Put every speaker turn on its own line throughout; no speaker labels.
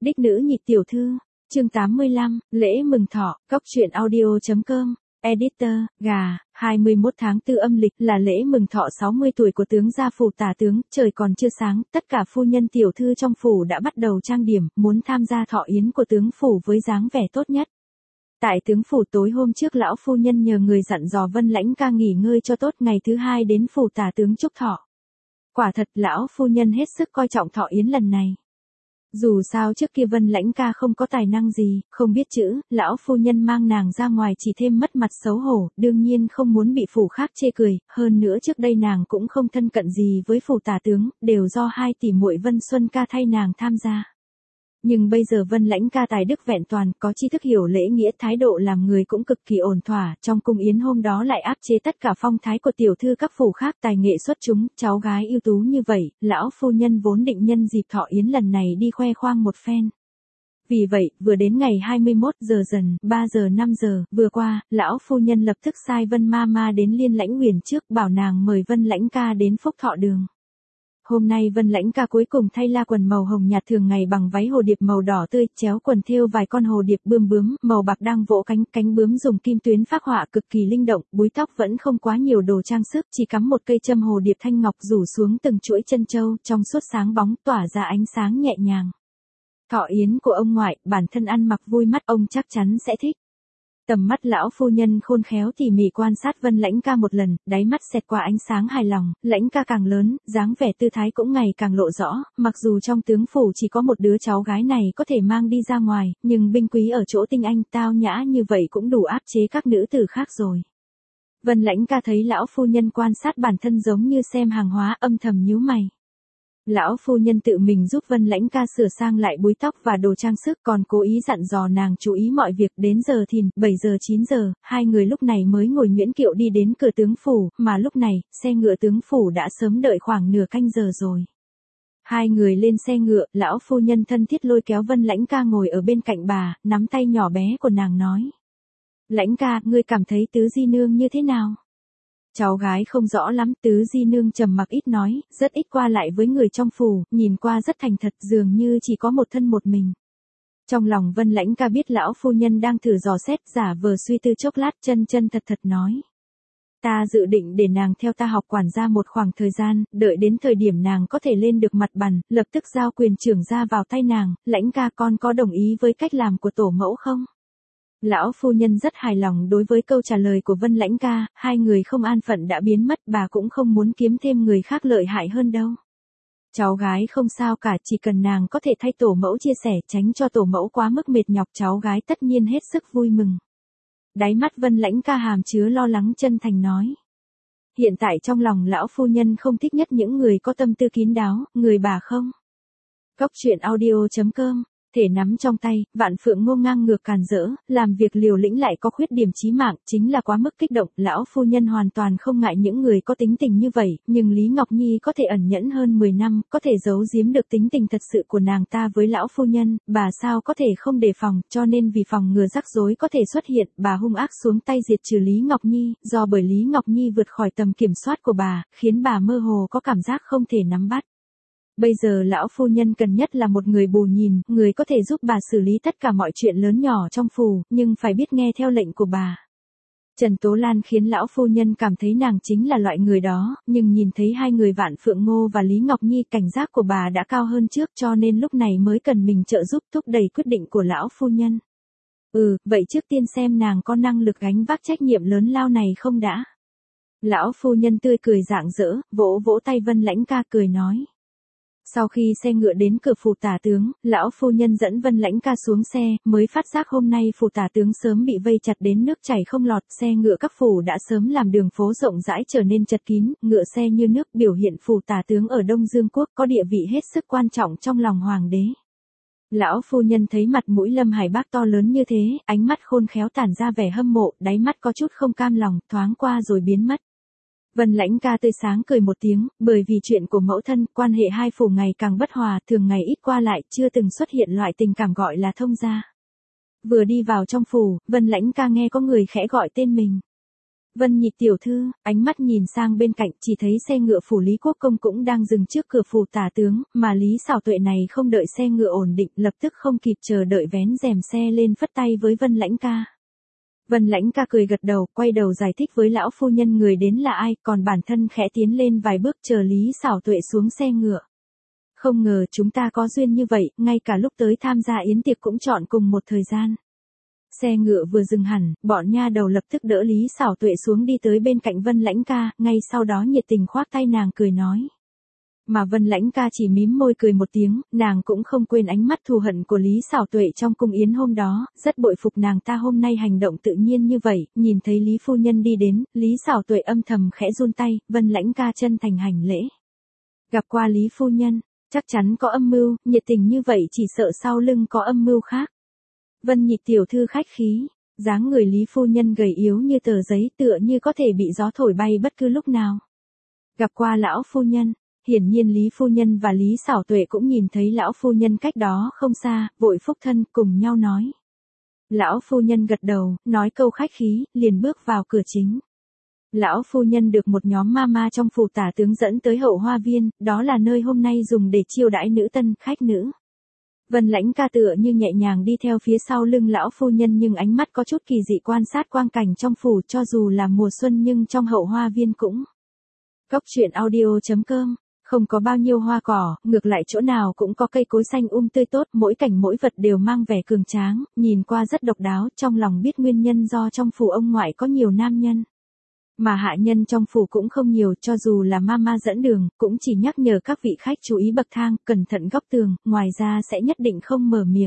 Đích nữ nhị tiểu thư, chương 85, lễ mừng thọ, cóc truyện audio.com, editor, gà, 21 tháng 4 âm lịch là lễ mừng thọ 60 tuổi của tướng gia phủ tả tướng, trời còn chưa sáng, tất cả phu nhân tiểu thư trong phủ đã bắt đầu trang điểm, muốn tham gia thọ yến của tướng phủ với dáng vẻ tốt nhất. Tại tướng phủ tối hôm trước lão phu nhân nhờ người dặn dò Vân Lãnh Ca nghỉ ngơi cho tốt, ngày thứ hai đến phủ tả tướng chúc thọ. Quả thật lão phu nhân hết sức coi trọng thọ yến lần này. Dù sao trước kia Vân Lãnh Ca không có tài năng gì, không biết chữ, lão phu nhân mang nàng ra ngoài chỉ thêm mất mặt xấu hổ, đương nhiên không muốn bị phủ khác chê cười, hơn nữa trước đây nàng cũng không thân cận gì với phủ tả tướng, đều do hai tỷ muội Vân Xuân Ca thay nàng tham gia. Nhưng bây giờ Vân Lãnh Ca tài đức vẹn toàn, có tri thức hiểu lễ nghĩa, thái độ làm người cũng cực kỳ ổn thỏa, trong cung yến hôm đó lại áp chế tất cả phong thái của tiểu thư các phủ khác, tài nghệ xuất chúng, cháu gái ưu tú như vậy, lão phu nhân vốn định nhân dịp thọ yến lần này đi khoe khoang một phen. Vì vậy, vừa đến ngày 21 giờ dần, 3 giờ 5 giờ, vừa qua, lão phu nhân lập tức sai Vân Mama đến Liên Lãnh Uyển trước, bảo nàng mời Vân Lãnh Ca đến phúc thọ đường. Hôm nay Vân Lãnh Ca cuối cùng thay la quần màu hồng nhạt thường ngày bằng váy hồ điệp màu đỏ tươi, chéo quần thêu vài con hồ điệp bươm bướm, màu bạc đang vỗ cánh, cánh bướm dùng kim tuyến phác họa cực kỳ linh động, búi tóc vẫn không quá nhiều đồ trang sức, chỉ cắm một cây châm hồ điệp thanh ngọc rủ xuống từng chuỗi chân châu, trong suốt sáng bóng tỏa ra ánh sáng nhẹ nhàng. Thọ yến của ông ngoại, bản thân ăn mặc vui mắt, ông chắc chắn sẽ thích. Tầm mắt lão phu nhân khôn khéo tỉ mỉ quan sát Vân Lãnh Ca một lần, đáy mắt xẹt qua ánh sáng hài lòng, Lãnh Ca càng lớn, dáng vẻ tư thái cũng ngày càng lộ rõ, mặc dù trong tướng phủ chỉ có một đứa cháu gái này có thể mang đi ra ngoài, nhưng binh quý ở chỗ tinh anh tao nhã như vậy cũng đủ áp chế các nữ tử khác rồi. Vân Lãnh Ca thấy lão phu nhân quan sát bản thân giống như xem hàng hóa, âm thầm nhíu mày. Lão phu nhân tự mình giúp Vân Lãnh Ca sửa sang lại búi tóc và đồ trang sức, còn cố ý dặn dò nàng chú ý mọi việc. Đến giờ thìn, 7 giờ 9 giờ, hai người lúc này mới ngồi nguyễn kiệu đi đến cửa tướng phủ, mà lúc này, xe ngựa tướng phủ đã sớm đợi khoảng nửa canh giờ rồi. Hai người lên xe ngựa, lão phu nhân thân thiết lôi kéo Vân Lãnh Ca ngồi ở bên cạnh bà, nắm tay nhỏ bé của nàng nói. Lãnh Ca, ngươi cảm thấy tứ di nương như thế nào? Cháu gái không rõ lắm, tứ di nương trầm mặc ít nói, rất ít qua lại với người trong phủ, nhìn qua rất thành thật, dường như chỉ có một thân một mình. Trong lòng Vân Lãnh Ca biết lão phu nhân đang thử dò xét, giả vờ suy tư chốc lát, chân thật thật nói. Ta dự định để nàng theo ta học quản gia một khoảng thời gian, đợi đến thời điểm nàng có thể lên được mặt bàn, lập tức giao quyền trưởng gia vào tay nàng. Lãnh Ca, con có đồng ý với cách làm của tổ mẫu không? Lão phu nhân rất hài lòng đối với câu trả lời của Vân Lãnh Ca, hai người không an phận đã biến mất, bà cũng không muốn kiếm thêm người khác lợi hại hơn đâu. Cháu gái không sao cả, chỉ cần nàng có thể thay tổ mẫu chia sẻ, tránh cho tổ mẫu quá mức mệt nhọc, cháu gái tất nhiên hết sức vui mừng. Đáy mắt Vân Lãnh Ca hàm chứa lo lắng, chân thành nói. Hiện tại trong lòng lão phu nhân không thích nhất những người có tâm tư kín đáo, người bà không. Cóc truyện audio.com, thể nắm trong tay, Vạn Phượng ngô ngang ngược càn rỡ, làm việc liều lĩnh lại có khuyết điểm chí mạng, chính là quá mức kích động. Lão phu nhân hoàn toàn không ngại những người có tính tình như vậy, nhưng Lý Ngọc Nhi có thể ẩn nhẫn hơn 10 năm, có thể giấu giếm được tính tình thật sự của nàng ta với lão phu nhân, bà sao có thể không đề phòng, cho nên vì phòng ngừa rắc rối có thể xuất hiện, bà hung ác xuống tay diệt trừ Lý Ngọc Nhi, do bởi Lý Ngọc Nhi vượt khỏi tầm kiểm soát của bà, khiến bà mơ hồ có cảm giác không thể nắm bắt. Bây giờ lão phu nhân cần nhất là một người bù nhìn, người có thể giúp bà xử lý tất cả mọi chuyện lớn nhỏ trong phủ, nhưng phải biết nghe theo lệnh của bà. Trần Tố Lan khiến lão phu nhân cảm thấy nàng chính là loại người đó, nhưng nhìn thấy hai người Vạn Phượng Ngô và Lý Ngọc Nhi, cảnh giác của bà đã cao hơn trước, cho nên lúc này mới cần mình trợ giúp thúc đẩy quyết định của lão phu nhân. Vậy trước tiên xem nàng có năng lực gánh vác trách nhiệm lớn lao này không đã. Lão phu nhân tươi cười rạng rỡ, vỗ vỗ tay Vân Lãnh Ca cười nói. Sau khi xe ngựa đến cửa phủ tả tướng, lão phu nhân dẫn Vân Lãnh Ca xuống xe, mới phát giác hôm nay phủ tả tướng sớm bị vây chặt đến nước chảy không lọt, xe ngựa các phủ đã sớm làm đường phố rộng rãi trở nên chật kín, ngựa xe như nước, biểu hiện phủ tả tướng ở Đông Dương quốc có địa vị hết sức quan trọng trong lòng hoàng đế. Lão phu nhân thấy mặt mũi Lâm Hải Bác to lớn như thế, ánh mắt khôn khéo tản ra vẻ hâm mộ, đáy mắt có chút không cam lòng, thoáng qua rồi biến mất. Vân Lãnh Ca tươi sáng cười một tiếng, bởi vì chuyện của mẫu thân, quan hệ hai phủ ngày càng bất hòa, thường ngày ít qua lại, chưa từng xuất hiện loại tình cảm gọi là thông gia. Vừa đi vào trong phủ, Vân Lãnh Ca nghe có người khẽ gọi tên mình. Vân Nhị tiểu thư, ánh mắt nhìn sang bên cạnh chỉ thấy xe ngựa phủ Lý Quốc Công cũng đang dừng trước cửa phủ tả tướng, mà Lý Xảo Tuệ này không đợi xe ngựa ổn định lập tức không kịp chờ đợi vén rèm xe lên phất tay với Vân Lãnh ca. Vân Lãnh ca cười gật đầu, quay đầu giải thích với lão phu nhân người đến là ai, còn bản thân khẽ tiến lên vài bước chờ Lý Xảo Tuệ xuống xe ngựa. Không ngờ chúng ta có duyên như vậy, ngay cả lúc tới tham gia yến tiệc cũng chọn cùng một thời gian. Xe ngựa vừa dừng hẳn, bọn nha đầu lập tức đỡ Lý Xảo Tuệ xuống đi tới bên cạnh Vân Lãnh ca, ngay sau đó nhiệt tình khoác tay nàng cười nói. Mà Vân Lãnh ca chỉ mím môi cười một tiếng, nàng cũng không quên ánh mắt thù hận của Lý Xảo Tuệ trong cung yến hôm đó, rất bội phục nàng ta hôm nay hành động tự nhiên như vậy, nhìn thấy Lý phu nhân đi đến, Lý Xảo Tuệ âm thầm khẽ run tay, Vân Lãnh ca chân thành hành lễ. Gặp qua Lý phu nhân, chắc chắn có âm mưu, nhiệt tình như vậy chỉ sợ sau lưng có âm mưu khác. Vân Nhị tiểu thư khách khí, dáng người Lý phu nhân gầy yếu như tờ giấy tựa như có thể bị gió thổi bay bất cứ lúc nào. Gặp qua lão phu nhân, hiển nhiên Lý phu nhân và Lý Xảo Tuệ cũng nhìn thấy lão phu nhân cách đó không xa, vội phúc thân cùng nhau nói. Lão phu nhân gật đầu, nói câu khách khí, liền bước vào cửa chính. Lão phu nhân được một nhóm ma trong phủ tả tướng dẫn tới hậu hoa viên, đó là nơi hôm nay dùng để chiêu đãi nữ tân khách nữ. Vân Lãnh ca tựa như nhẹ nhàng đi theo phía sau lưng lão phu nhân nhưng ánh mắt có chút kỳ dị quan sát quang cảnh trong phủ cho dù là mùa xuân nhưng trong hậu hoa viên cũng. Cốc truyện audio.com, không có bao nhiêu hoa cỏ, ngược lại chỗ nào cũng có cây cối xanh tươi tốt, mỗi cảnh mỗi vật đều mang vẻ cường tráng, nhìn qua rất độc đáo, trong lòng biết nguyên nhân do trong phủ ông ngoại có nhiều nam nhân. Mà hạ nhân trong phủ cũng không nhiều, cho dù là mama dẫn đường, cũng chỉ nhắc nhở các vị khách chú ý bậc thang, cẩn thận góc tường, ngoài ra sẽ nhất định không mở miệng.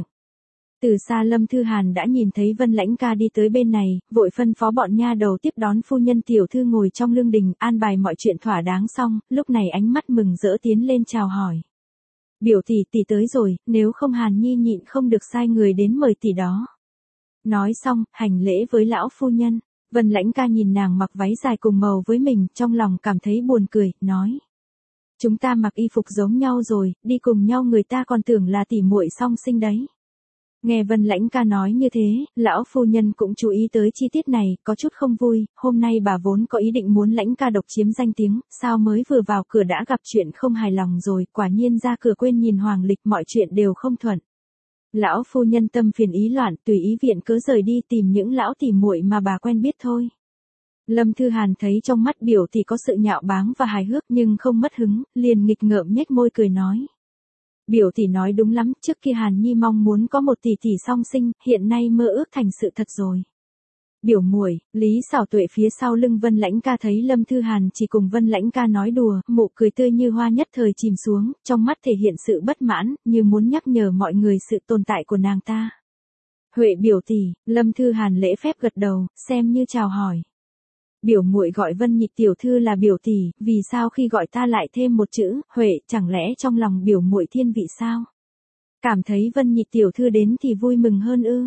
Từ xa Lâm Thư Hàn đã nhìn thấy Vân Lãnh ca đi tới bên này, vội phân phó bọn nha đầu tiếp đón phu nhân tiểu thư ngồi trong lương đình, an bài mọi chuyện thỏa đáng xong, lúc này ánh mắt mừng rỡ tiến lên chào hỏi. Biểu tỷ tỷ tới rồi, nếu không Hàn Nhi nhịn không được sai người đến mời tỷ đó. Nói xong, hành lễ với lão phu nhân. Vân Lãnh ca nhìn nàng mặc váy dài cùng màu với mình, trong lòng cảm thấy buồn cười, nói. Chúng ta mặc y phục giống nhau rồi, đi cùng nhau người ta còn tưởng là tỉ muội song sinh đấy. Nghe Vân Lãnh ca nói như thế, lão phu nhân cũng chú ý tới chi tiết này, có chút không vui, hôm nay bà vốn có ý định muốn Lãnh ca độc chiếm danh tiếng, sao mới vừa vào cửa đã gặp chuyện không hài lòng rồi, quả nhiên ra cửa quên nhìn hoàng lịch mọi chuyện đều không thuận. Lão phu nhân tâm phiền ý loạn, tùy ý viện cớ rời đi tìm những lão tỉ muội mà bà quen biết thôi. Lâm Thư Hàn thấy trong mắt biểu tỷ có sự nhạo báng và hài hước nhưng không mất hứng, liền nghịch ngợm nhếch môi cười nói. Biểu tỷ nói đúng lắm, trước kia Hàn Nhi mong muốn có một tỷ tỷ song sinh, hiện nay mơ ước thành sự thật rồi. Biểu muội, Lý Xảo Tuệ phía sau lưng Vân Lãnh ca thấy Lâm Thư Hàn chỉ cùng Vân Lãnh ca nói đùa, mụ cười tươi như hoa nhất thời chìm xuống, trong mắt thể hiện sự bất mãn, như muốn nhắc nhở mọi người sự tồn tại của nàng ta. Huệ biểu tỷ, Lâm Thư Hàn lễ phép gật đầu, xem như chào hỏi. Biểu muội gọi Vân Nhị tiểu thư là biểu tỷ, vì sao khi gọi ta lại thêm một chữ, Huệ, chẳng lẽ trong lòng biểu muội thiên vị sao? Cảm thấy Vân Nhị tiểu thư đến thì vui mừng hơn ư?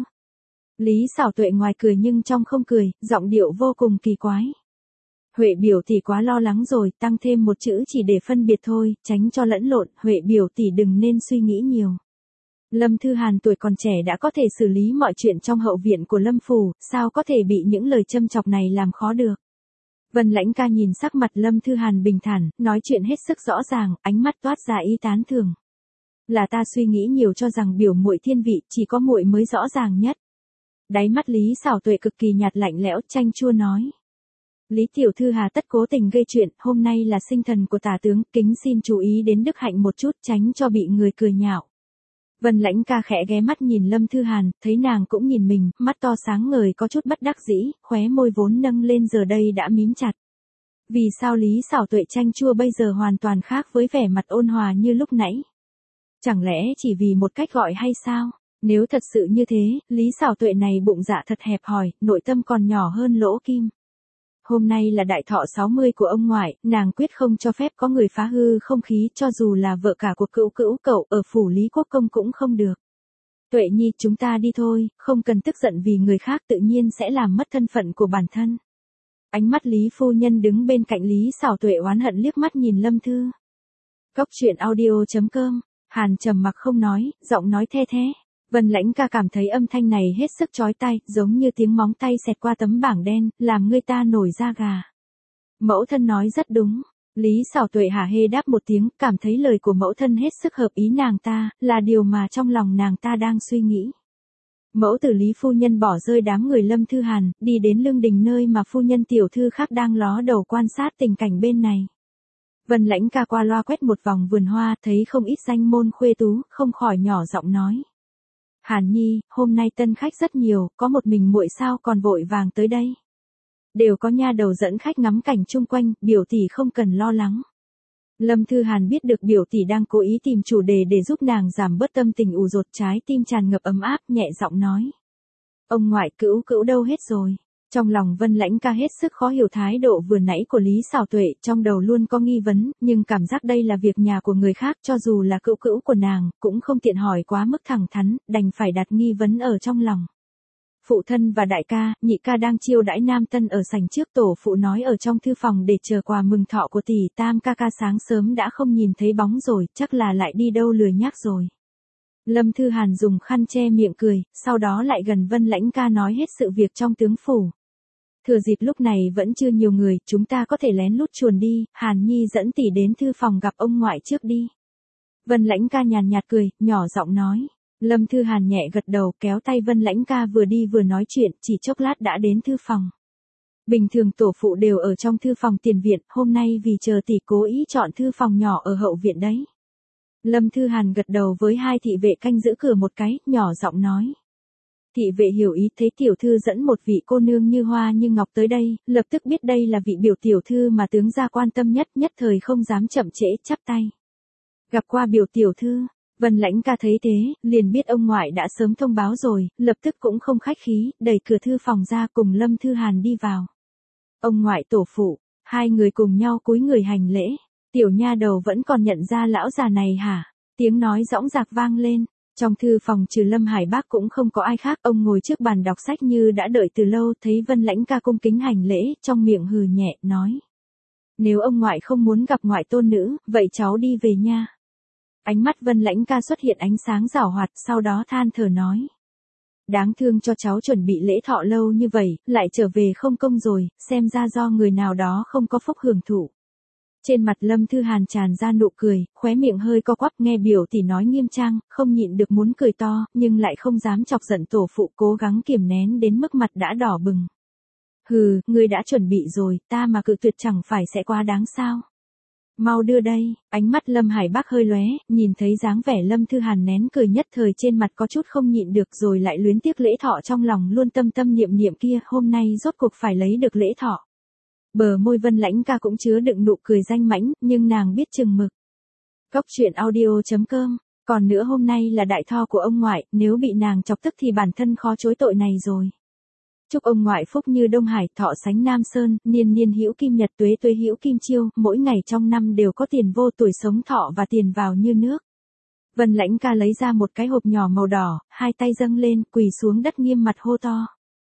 Lý Xảo Tuệ ngoài cười nhưng trong không cười, giọng điệu vô cùng kỳ quái. Huệ biểu tỷ quá lo lắng rồi, tăng thêm một chữ chỉ để phân biệt thôi, tránh cho lẫn lộn, Huệ biểu tỷ đừng nên suy nghĩ nhiều. Lâm Thư Hàn tuổi còn trẻ đã có thể xử lý mọi chuyện trong hậu viện của Lâm phủ, sao có thể bị những lời châm chọc này làm khó được. Vân Lãnh ca nhìn sắc mặt Lâm Thư Hàn bình thản, nói chuyện hết sức rõ ràng, ánh mắt toát ra ý tán thưởng. Là ta suy nghĩ nhiều cho rằng biểu muội thiên vị, chỉ có muội mới rõ ràng nhất. Đáy mắt Lý Xảo Tuệ cực kỳ nhạt lạnh lẽo, chanh chua nói. Lý tiểu thư hà tất cố tình gây chuyện, hôm nay là sinh thần của tả tướng, kính xin chú ý đến đức hạnh một chút, tránh cho bị người cười nhạo. Vân Lãnh ca khẽ ghé mắt nhìn Lâm Thư Hàn, thấy nàng cũng nhìn mình, mắt to sáng ngời có chút bất đắc dĩ, khóe môi vốn nâng lên giờ đây đã mím chặt. Vì sao Lý Xảo Tuệ chanh chua bây giờ hoàn toàn khác với vẻ mặt ôn hòa như lúc nãy? Chẳng lẽ chỉ vì một cách gọi hay sao? Nếu thật sự như thế, Lý Xảo Tuệ này bụng dạ thật hẹp hòi, nội tâm còn nhỏ hơn lỗ kim. Hôm nay là đại thọ 60 của ông ngoại, nàng quyết không cho phép có người phá hư không khí, cho dù là vợ cả của cữu cậu ở phủ Lý Quốc Công cũng không được. Tuệ Nhi, chúng ta đi thôi, không cần tức giận vì người khác tự nhiên sẽ làm mất thân phận của bản thân. Ánh mắt Lý phu nhân đứng bên cạnh Lý Xảo Tuệ oán hận liếc mắt nhìn Lâm Thư. Cốc truyện audio.com, Hàn trầm mặc không nói, giọng nói the thế. Vân Lãnh Ca cảm thấy âm thanh này hết sức chói tai, giống như tiếng móng tay xẹt qua tấm bảng đen, làm người ta nổi da gà. Mẫu thân nói rất đúng. Lý Sảo Tuệ hả hê đáp một tiếng, cảm thấy lời của mẫu thân hết sức hợp ý nàng ta, là điều mà trong lòng nàng ta đang suy nghĩ. Mẫu tử Lý phu nhân bỏ rơi đám người Lâm Thư Hàn, đi đến lương đình nơi mà phu nhân tiểu thư khác đang ló đầu quan sát tình cảnh bên này. Vân Lãnh Ca qua loa quét một vòng vườn hoa, thấy không ít danh môn khuê tú, không khỏi nhỏ giọng nói. Hàn Nhi, hôm nay tân khách rất nhiều, có một mình muội sao còn vội vàng tới đây. Đều có nha đầu dẫn khách ngắm cảnh chung quanh, biểu tỷ không cần lo lắng. Lâm Thư Hàn biết được biểu tỷ đang cố ý tìm chủ đề để giúp nàng giảm bớt tâm tình ù dột, trái tim tràn ngập ấm áp, nhẹ giọng nói. Ông ngoại cữu cữu đâu hết rồi? Trong lòng Vân Lãnh Ca hết sức khó hiểu thái độ vừa nãy của Lý Sảo Tuệ, trong đầu luôn có nghi vấn, nhưng cảm giác đây là việc nhà của người khác, cho dù là cữu cữu của nàng, cũng không tiện hỏi quá mức thẳng thắn, đành phải đặt nghi vấn ở trong lòng. Phụ thân và đại ca, nhị ca đang chiêu đãi nam tân ở sảnh trước, tổ phụ nói ở trong thư phòng để chờ quà mừng thọ của tỷ, tam ca ca sáng sớm đã không nhìn thấy bóng rồi, chắc là lại đi đâu lười nhác rồi. Lâm Thư Hàn dùng khăn che miệng cười, sau đó lại gần Vân Lãnh Ca nói hết sự việc trong tướng phủ. Thừa dịp lúc này vẫn chưa nhiều người, chúng ta có thể lén lút chuồn đi, Hàn Nhi dẫn tỷ đến thư phòng gặp ông ngoại trước đi. Vân Lãnh Ca nhàn nhạt cười, nhỏ giọng nói. Lâm Thư Hàn nhẹ gật đầu, kéo tay Vân Lãnh Ca vừa đi vừa nói chuyện, chỉ chốc lát đã đến thư phòng. Bình thường tổ phụ đều ở trong thư phòng tiền viện, hôm nay vì chờ tỷ cố ý chọn thư phòng nhỏ ở hậu viện đấy. Lâm Thư Hàn gật đầu với hai thị vệ canh giữ cửa một cái, nhỏ giọng nói. Thị vệ hiểu ý, thấy tiểu thư dẫn một vị cô nương như hoa như ngọc tới đây, lập tức biết đây là vị biểu tiểu thư mà tướng gia quan tâm nhất, nhất thời không dám chậm trễ, chắp tay. Gặp qua biểu tiểu thư. Vân Lãnh Ca thấy thế, liền biết ông ngoại đã sớm thông báo rồi, lập tức cũng không khách khí, đẩy cửa thư phòng ra cùng Lâm Thư Hàn đi vào. Ông ngoại tổ phụ, hai người cùng nhau cúi người hành lễ. Tiểu nha đầu vẫn còn nhận ra lão già này hả? Tiếng nói dõng dạc vang lên. Trong thư phòng trừ Lâm Hải Bác cũng không có ai khác, ông ngồi trước bàn đọc sách như đã đợi từ lâu, thấy Vân Lãnh Ca cung kính hành lễ, trong miệng hừ nhẹ, nói. Nếu ông ngoại không muốn gặp ngoại tôn nữ, vậy cháu đi về nha. Ánh mắt Vân Lãnh Ca xuất hiện ánh sáng giảo hoạt, sau đó than thở nói. Đáng thương cho cháu chuẩn bị lễ thọ lâu như vậy, lại trở về không công rồi, xem ra do người nào đó không có phúc hưởng thụ. Trên mặt Lâm Thư Hàn tràn ra nụ cười, khóe miệng hơi co quắp, nghe biểu tỷ nói nghiêm trang, không nhịn được muốn cười to, nhưng lại không dám chọc giận tổ phụ, cố gắng kiềm nén đến mức mặt đã đỏ bừng. Hừ, ngươi đã chuẩn bị rồi, ta mà cự tuyệt chẳng phải sẽ quá đáng sao? Mau đưa đây, ánh mắt Lâm Hải Bác hơi lóe, nhìn thấy dáng vẻ Lâm Thư Hàn nén cười nhất thời trên mặt có chút không nhịn được rồi lại luyến tiếc lễ thọ trong lòng luôn tâm tâm niệm niệm kia, hôm nay rốt cuộc phải lấy được lễ thọ. Bờ môi Vân Lãnh Ca cũng chứa đựng nụ cười danh mãnh, nhưng nàng biết chừng mực. Cốc truyện audio.com, còn nữa hôm nay là đại tho của ông ngoại, nếu bị nàng chọc tức thì bản thân khó chối tội này rồi. Chúc ông ngoại phúc như Đông Hải, thọ sánh Nam Sơn, niên niên hữu kim nhật, tuế tuế hữu kim chiêu, mỗi ngày trong năm đều có tiền vô tuổi sống thọ và tiền vào như nước. Vân Lãnh Ca lấy ra một cái hộp nhỏ màu đỏ, hai tay dâng lên, quỳ xuống đất nghiêm mặt hô to.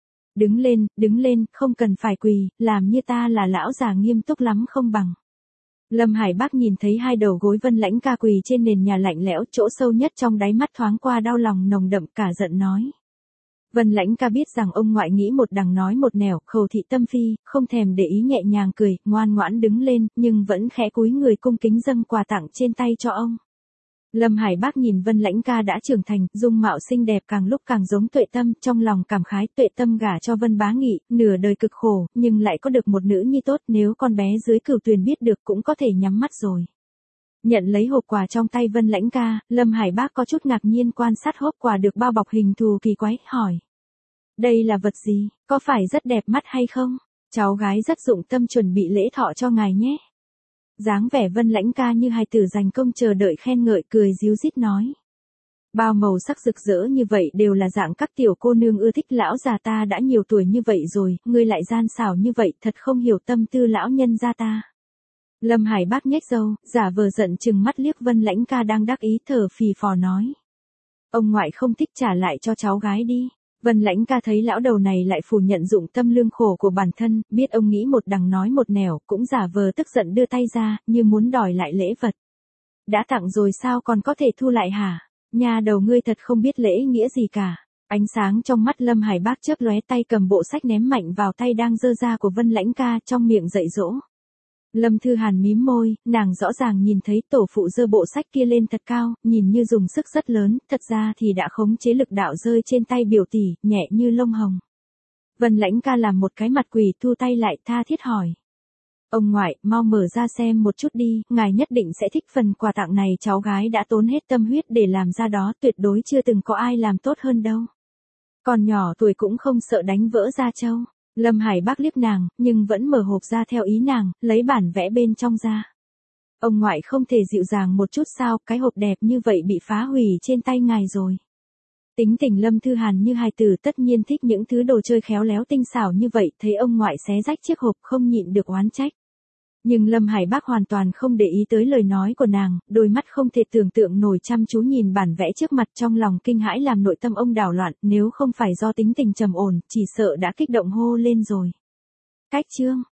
Đứng lên, không cần phải quỳ, làm như ta là lão già nghiêm túc lắm không bằng. Lâm Hải Bác nhìn thấy hai đầu gối Vân Lãnh Ca quỳ trên nền nhà lạnh lẽo, chỗ sâu nhất trong đáy mắt thoáng qua đau lòng nồng đậm, cả giận nói. Vân Lãnh Ca biết rằng ông ngoại nghĩ một đằng nói một nẻo, khẩu thị tâm phi, không thèm để ý, nhẹ nhàng cười, ngoan ngoãn đứng lên, nhưng vẫn khẽ cúi người cung kính dâng quà tặng trên tay cho ông. Lâm Hải Bác nhìn Vân Lãnh Ca đã trưởng thành, dung mạo xinh đẹp càng lúc càng giống Tuệ Tâm, trong lòng cảm khái, Tuệ Tâm gả cho Vân Bá Nghị, nửa đời cực khổ, nhưng lại có được một nữ nhi tốt, nếu con bé dưới Cửu Tuyền biết được cũng có thể nhắm mắt rồi. Nhận lấy hộp quà trong tay Vân Lãnh Ca, Lâm Hải Bác có chút ngạc nhiên quan sát hộp quà được bao bọc hình thù kỳ quái, hỏi. Đây là vật gì, có phải rất đẹp mắt hay không? Cháu gái rất dụng tâm chuẩn bị lễ thọ cho ngài nhé. Dáng vẻ Vân Lãnh Ca như hài tử dành công chờ đợi khen ngợi, cười ríu rít nói. Bao màu sắc rực rỡ như vậy đều là dạng các tiểu cô nương ưa thích, lão già ta đã nhiều tuổi như vậy rồi, ngươi lại gian xảo như vậy, thật không hiểu tâm tư lão nhân gia ta. Lâm Hải Bác nhếch râu, giả vờ giận chừng mắt liếc Vân Lãnh Ca đang đắc ý thở phì phò nói. Ông ngoại không thích trả lại cho cháu gái đi. Vân Lãnh Ca thấy lão đầu này lại phủ nhận dụng tâm lương khổ của bản thân, biết ông nghĩ một đằng nói một nẻo, cũng giả vờ tức giận đưa tay ra, như muốn đòi lại lễ vật. Đã tặng rồi sao còn có thể thu lại hả? Nhà đầu ngươi thật không biết lễ nghĩa gì cả. Ánh sáng trong mắt Lâm Hải Bác chớp lóe, tay cầm bộ sách ném mạnh vào tay đang giơ ra của Vân Lãnh ca, trong miệng dạy dỗ. Lâm Thư Hàn mím môi, nàng rõ ràng nhìn thấy tổ phụ giơ bộ sách kia lên thật cao, nhìn như dùng sức rất lớn, thật ra thì đã khống chế lực đạo rơi trên tay biểu tỷ, nhẹ như lông hồng. Vân Lãnh ca làm một cái mặt quỷ, thu tay lại, tha thiết hỏi. Ông ngoại, mau mở ra xem một chút đi, ngài nhất định sẽ thích phần quà tặng này, cháu gái đã tốn hết tâm huyết để làm ra đó, tuyệt đối chưa từng có ai làm tốt hơn đâu. Còn nhỏ tuổi cũng không sợ đánh vỡ da trâu. Lâm Hải Bác liếc nàng, nhưng vẫn mở hộp ra theo ý nàng, lấy bản vẽ bên trong ra. Ông ngoại không thể dịu dàng một chút sao, cái hộp đẹp như vậy bị phá hủy trên tay ngài rồi. Tính tình Lâm Thư Hàn như hài tử, tất nhiên thích những thứ đồ chơi khéo léo tinh xảo như vậy, thấy ông ngoại xé rách chiếc hộp không nhịn được oán trách. Nhưng Lâm Hải Bác hoàn toàn không để ý tới lời nói của nàng, đôi mắt không thể tưởng tượng nổi chăm chú nhìn bản vẽ trước mặt, trong lòng kinh hãi làm nội tâm ông đảo loạn, nếu không phải do tính tình trầm ổn, chỉ sợ đã kích động hô lên rồi. Cách chương